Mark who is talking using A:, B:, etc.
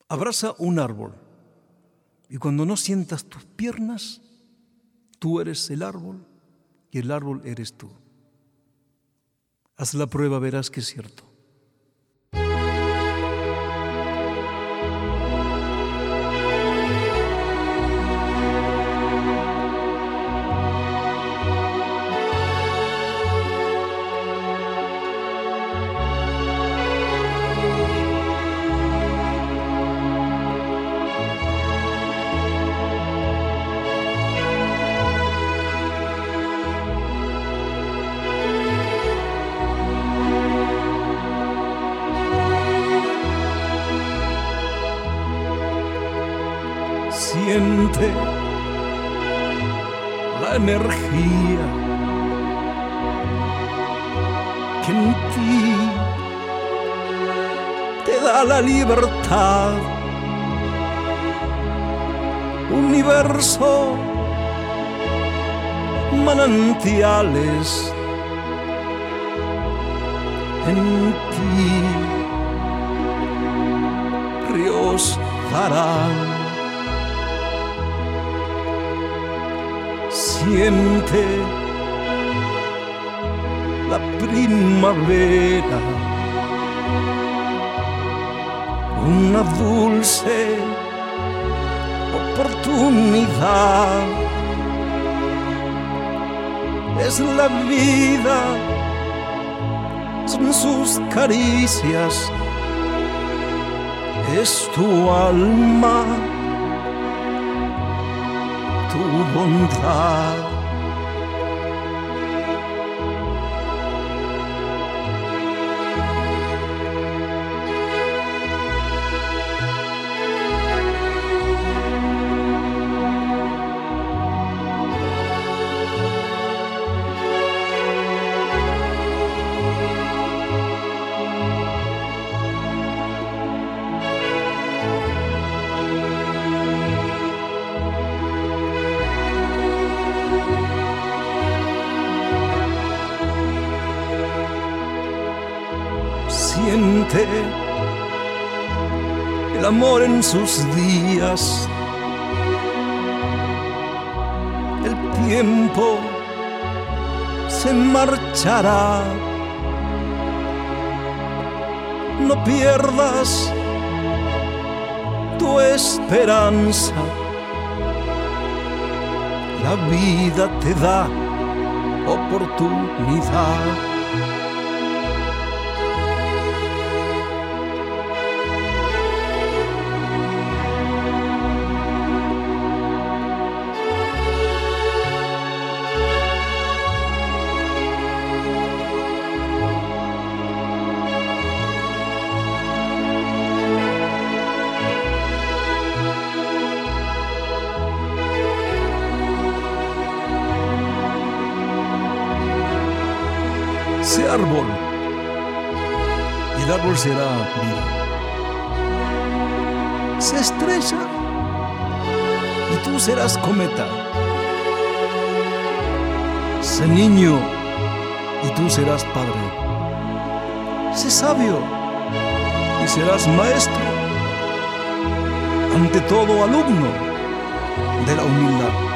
A: Abraza un árbol y cuando no sientas tus piernas, tú eres el árbol y el árbol eres tú. Haz la prueba, verás que es cierto. Siente la energía que en ti te da la libertad. Universo, manantiales en ti, ríos darán. Siente la primavera, una dulce oportunidad. Es la vida, son sus caricias, es tu alma, tu bondad. Siente el amor en sus días, el tiempo se marchará. No pierdas tu esperanza, la vida te da oportunidad. Sé árbol y el árbol será vida. Sé estrella y tú serás cometa. Sé niño y tú serás padre. Sé sabio y serás maestro. Ante todo, alumno de la humildad.